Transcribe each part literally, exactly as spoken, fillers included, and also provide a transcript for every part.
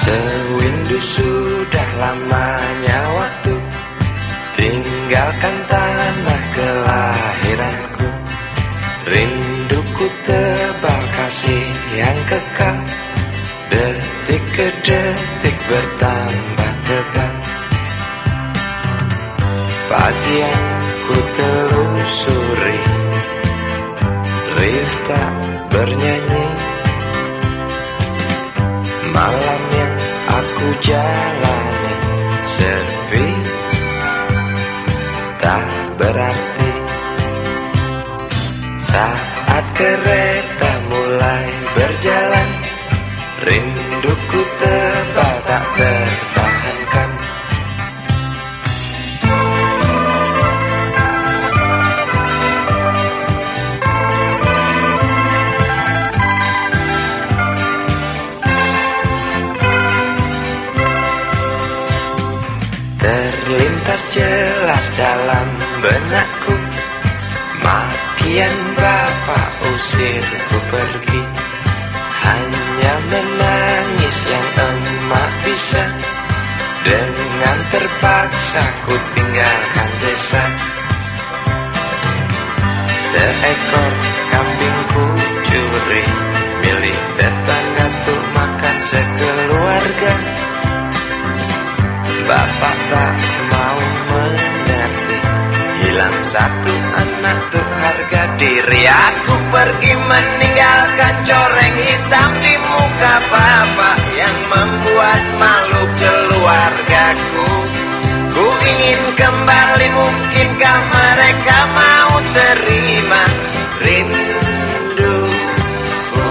Sewindu sudah lamanya waktu tinggalkan tanah kelahiranku. Rinduku tebal kasih yang kekal, detik ke detik bertambah tebal. Pagi yang ku telusuri, riuh tak bernyanyi. Malam yang aku jalani sepi, tak berarti. Saat kereta mulai berjalan, rinduku tebal tak tertahankan. Terlintas jelas dalam benakku, makian bapak usirku pergi. Hanya menangis yang emak bisa, dengan terpaksa ku tinggalkan desa. Seekor kambing ku curi milik tetangga untuk makan sekeluarga. Bapak tak mau mengerti, hilang satu anak tuh harga diri. Aku pergi meninggalkan coreng hitam di muka bapak yang membuat malu keluargaku. Ku ingin kembali, mungkinkah mereka mau terima rinduku.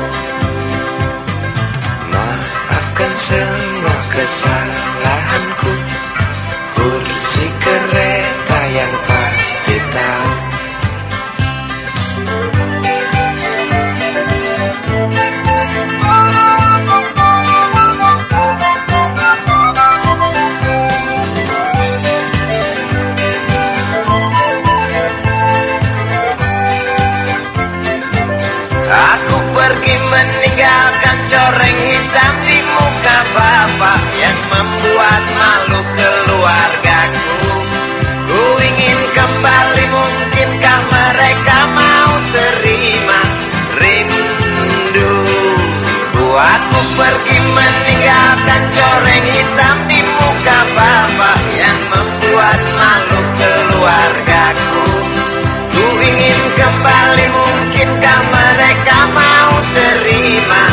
Maafkan semua kesalahanku, kursi kereta yang pasti tahu. Aku pergi meninggalkan coreng hitam di muka bapak yang membuat malu keluargaku. Ku ingin kembali, mungkinkah mereka mau terima rinduku. Aku pergi meninggalkan coreng hitam di muka bapak yang membuat malu keluargaku. Ku ingin kembali, mungkinkah mereka mau terima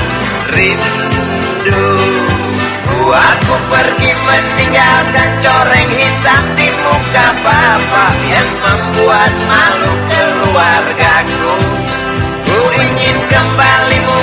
rinduku. Aku pergi meninggalkan coreng hitam di muka bapak yang membuat malu keluargaku. Ku ingin kembali,